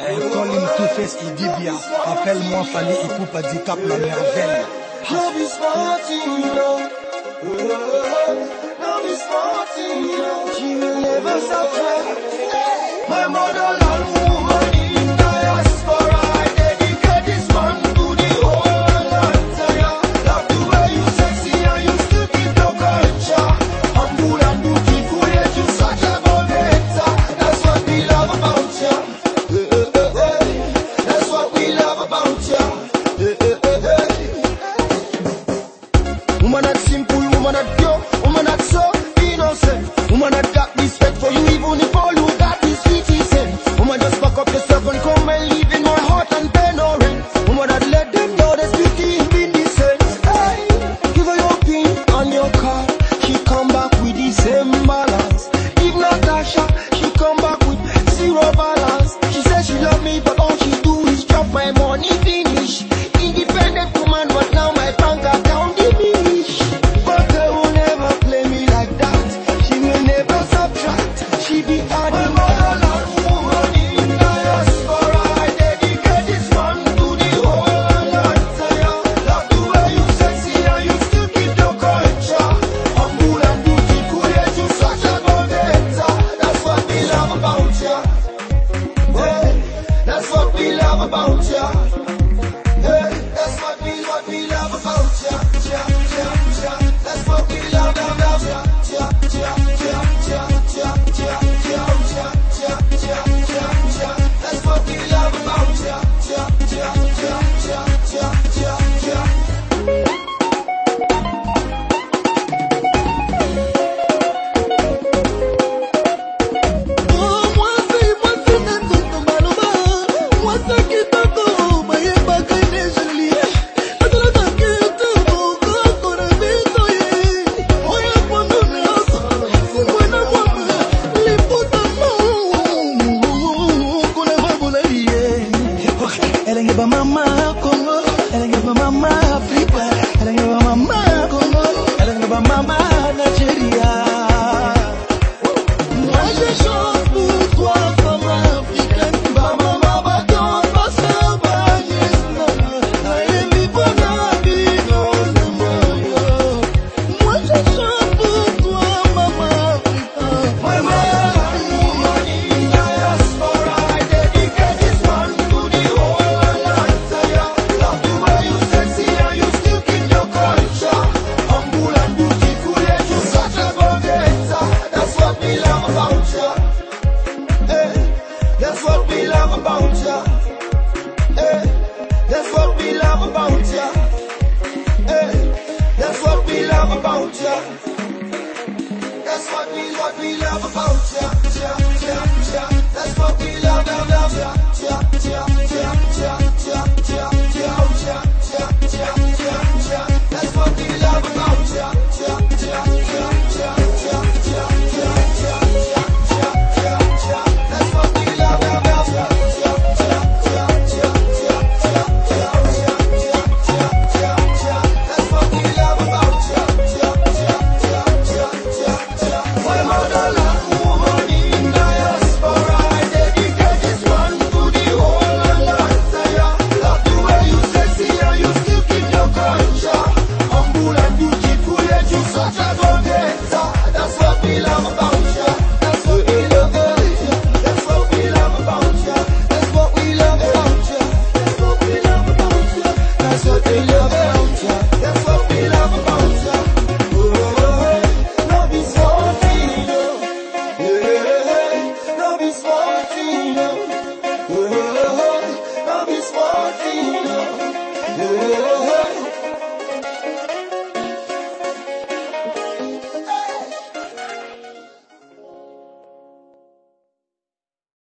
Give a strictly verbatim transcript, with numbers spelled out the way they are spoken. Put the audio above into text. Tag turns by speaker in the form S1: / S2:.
S1: Colin Two-Face Idibia, appelle-moi Fali Ipup Handicap la merveille.
S2: Love is Martino, love is Martino, she will never stop trying. My motherland woman in diaspora, I dedicate this one to the whole entire. Love the way you sexy and you still keep your culture. Humble and beautiful, yet you such a go-getter. That's what we love about you. That's what we love about you. Woman that simple, woman that pure, woman that so innocent, woman that got respect for you even if all you got is sweetie scent. Woman just back up yourself and come and live in my heart and pay no rent. Woman that let them know there's beauty in being decent. Hey, give her your pin on your car, she come back with the same balance. If Natasha, she come back with zero balance. She says she love me but all she do is drop my money finish. Independent woman but now my bank account diminish. But they will never play me like that. She will never subtract. She be hard in motherland woman in diaspora. I dedicate this one to the whole entire. Love the way you sexy and you still keep your culture. Humble and beautiful yet you such a go-getter. That's what we love about ya. Hey, that's what we love about ya. Hey, that's what we, what we love about ya. Ja, ja, ja. That's what we love about ya. Ja, ja, ja, ja, ja, ja, ja, ja, ja, ja, ja, ja. That's what we love about ya. Ja, ja, ja, ja, ja, ja, ja.
S1: Elle est mama Congo, elle est mama Afrique, elle est mama Congo, elle est mama Nigeria.
S2: Moi je chante pour toi, femme africaine. Ba mama ba don ba sa ba yes na. Aye mi bona bi no mo yo. Moi je chante pour toi, mama africaine. My motherland woman in diaspora, I dedicate this one to the whole entire. Love the way you sexy and you still keep your culture. Humble and beautiful yet you such a go-getter. That's what we love about ya. Hey, that's what we love about ya. Hey, that's what we love about ya. Hey, that's what we love about ya. That's what we, what we love about ya. Ja, ja, ja. That's what we love, love, love ya. Ja, ja, ja, ja, ja, ja, ja, ja, ja, ja, ja, ja. That's what we love about ya. Ja, ja, ja, ja, ja, ja, ja, ja, ja, ja, ja, ja. That's what we love, love, love ya. Ja, ja, ja, ja, ja, ja, ja, ja, ja, ja, ja, ja. That's what we love about ya. Ja, ja, ja, ja, ja, ja. My motherland woman in diaspora, I dedicate this one to the whole entire. Love the way you sexy and you still keep your culture. Humble and beautiful yet you such a go-getter. That's what we love about ya. That's what we love about ya. That's what we love about ya. That's what we love about ya. That's what we love about ya. That's what we love about ya. That's what we love about ya. Oh, love is Martino. Yeah, love is Martino.